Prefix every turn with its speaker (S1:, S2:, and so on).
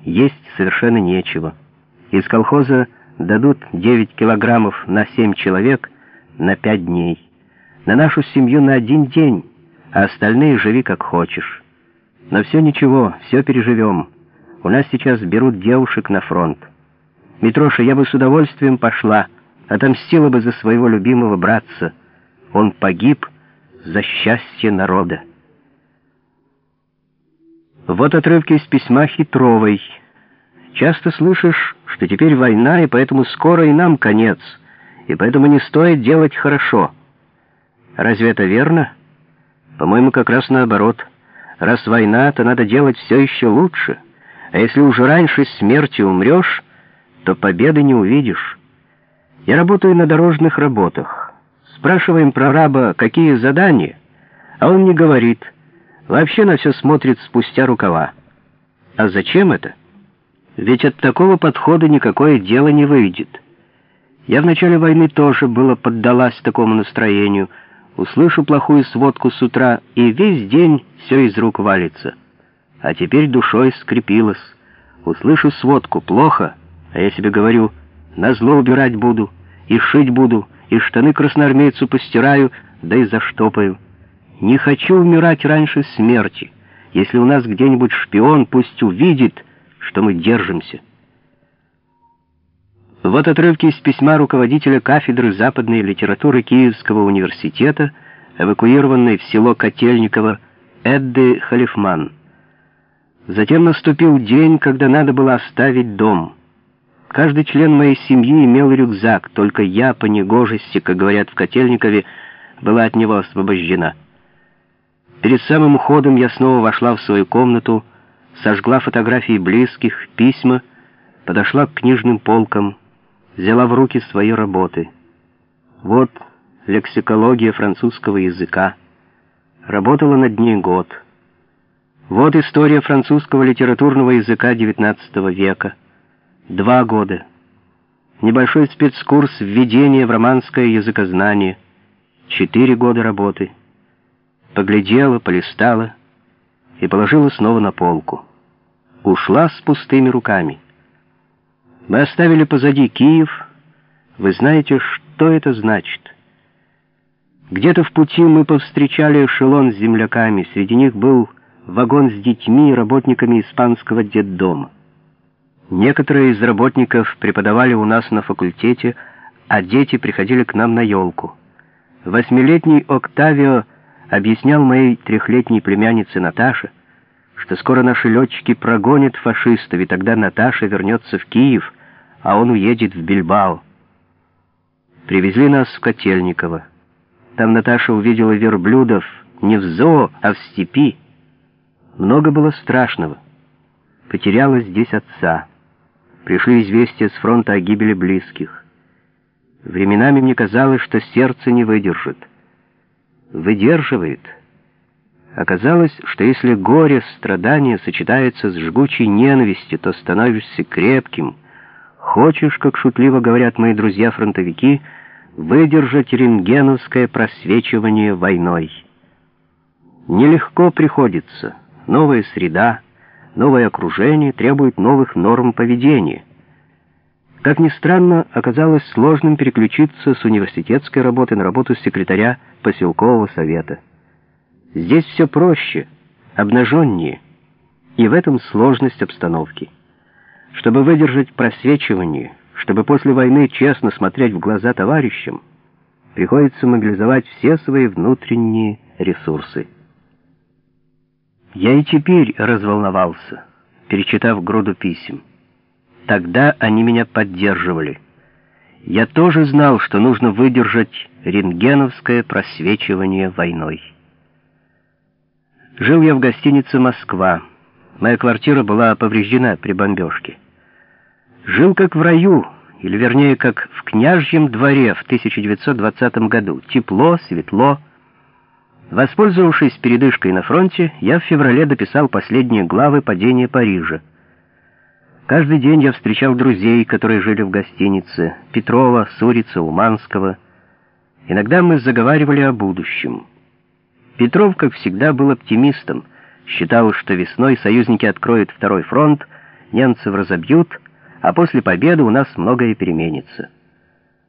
S1: есть совершенно нечего. Из колхоза дадут 9 килограммов на 7 человек на 5 дней. На нашу семью на 1 день, а остальные живи как хочешь. Но все ничего, все переживем. У нас сейчас берут девушек на фронт. Митроша, я бы с удовольствием пошла, отомстила бы за своего любимого братца. Он погиб за счастье народа. Вот отрывки из письма Хитровой. Часто слышишь, что теперь война, и поэтому скоро и нам конец, и поэтому не стоит делать хорошо. Разве это верно? По-моему, как раз наоборот. Раз война, то надо делать все еще лучше. А если уже раньше смерти умрешь, то победы не увидишь. Я работаю на дорожных работах. Спрашиваем прораба, какие задания, а он не говорит. Вообще на все смотрит спустя рукава. А зачем это? Ведь от такого подхода никакое дело не выйдет. Я в начале войны тоже поддалась такому настроению. Услышу плохую сводку с утра, и весь день все из рук валится. А теперь душой скрепилась. Услышу сводку плохо, а я себе говорю, назло убирать буду, и шить буду, и штаны красноармейцу постираю, да и заштопаю. Не хочу умирать раньше смерти. Если у нас где-нибудь шпион, пусть увидит, что мы держимся. Вот отрывки из письма руководителя кафедры западной литературы Киевского университета, эвакуированной в село Котельниково, Эдды Халифман. Затем наступил день, когда надо было оставить дом. Каждый член моей семьи имел рюкзак, только я по негожести, как говорят в Котельникове, была от него освобождена. Перед самым уходом я снова вошла в свою комнату, сожгла фотографии близких, письма, подошла к книжным полкам, взяла в руки свои работы. Вот лексикология французского языка. Работала над ней год. Вот история французского литературного языка XIX века. 2 года. Небольшой спецкурс введения в романское языкознание. 4 года работы. Поглядела, полистала и положила снова на полку. Ушла с пустыми руками. Мы оставили позади Киев. Вы знаете, что это значит? Где-то в пути мы повстречали эшелон с земляками. Среди них был вагон с детьми и работниками испанского детдома. Некоторые из работников преподавали у нас на факультете, а дети приходили к нам на елку. 8-летний Октавио объяснял моей 3-летней племяннице Наташе, что скоро наши летчики прогонят фашистов, и тогда Наташа вернется в Киев, а он уедет в Бильбао. Привезли нас в Котельниково. Там Наташа увидела верблюдов не в зоо, а в степи. Много было страшного. Потеряла здесь отца. Пришли известия с фронта о гибели близких. Временами мне казалось, что сердце не выдержит. Выдерживает. Оказалось, что если горе, страдания сочетаются с жгучей ненавистью, то становишься крепким. Хочешь, как шутливо говорят мои друзья-фронтовики, выдержать рентгеновское просвечивание войной. Нелегко приходится. Новая среда, новое окружение требует новых норм поведения. Как ни странно, оказалось сложным переключиться с университетской работы на работу секретаря поселкового совета. Здесь все проще, обнаженнее, и в этом сложность обстановки. Чтобы выдержать просвечивание, чтобы после войны честно смотреть в глаза товарищам, приходится мобилизовать все свои внутренние ресурсы. Я и теперь разволновался, перечитав груду писем. Тогда они меня поддерживали. Я тоже знал, что нужно выдержать рентгеновское просвечивание войной. Жил я в гостинице «Москва». Моя квартира была повреждена при бомбежке. Жил как в раю, или вернее, как в княжьем дворе в 1920 году. Тепло, светло. Воспользовавшись передышкой на фронте, я в феврале дописал последние главы «Падения Парижа». Каждый день я встречал друзей, которые жили в гостинице: Петрова, Сурица, Уманского. Иногда мы заговаривали о будущем. Петров, как всегда, был оптимистом, считал, что весной союзники откроют второй фронт, немцев разобьют, а после победы у нас многое переменится.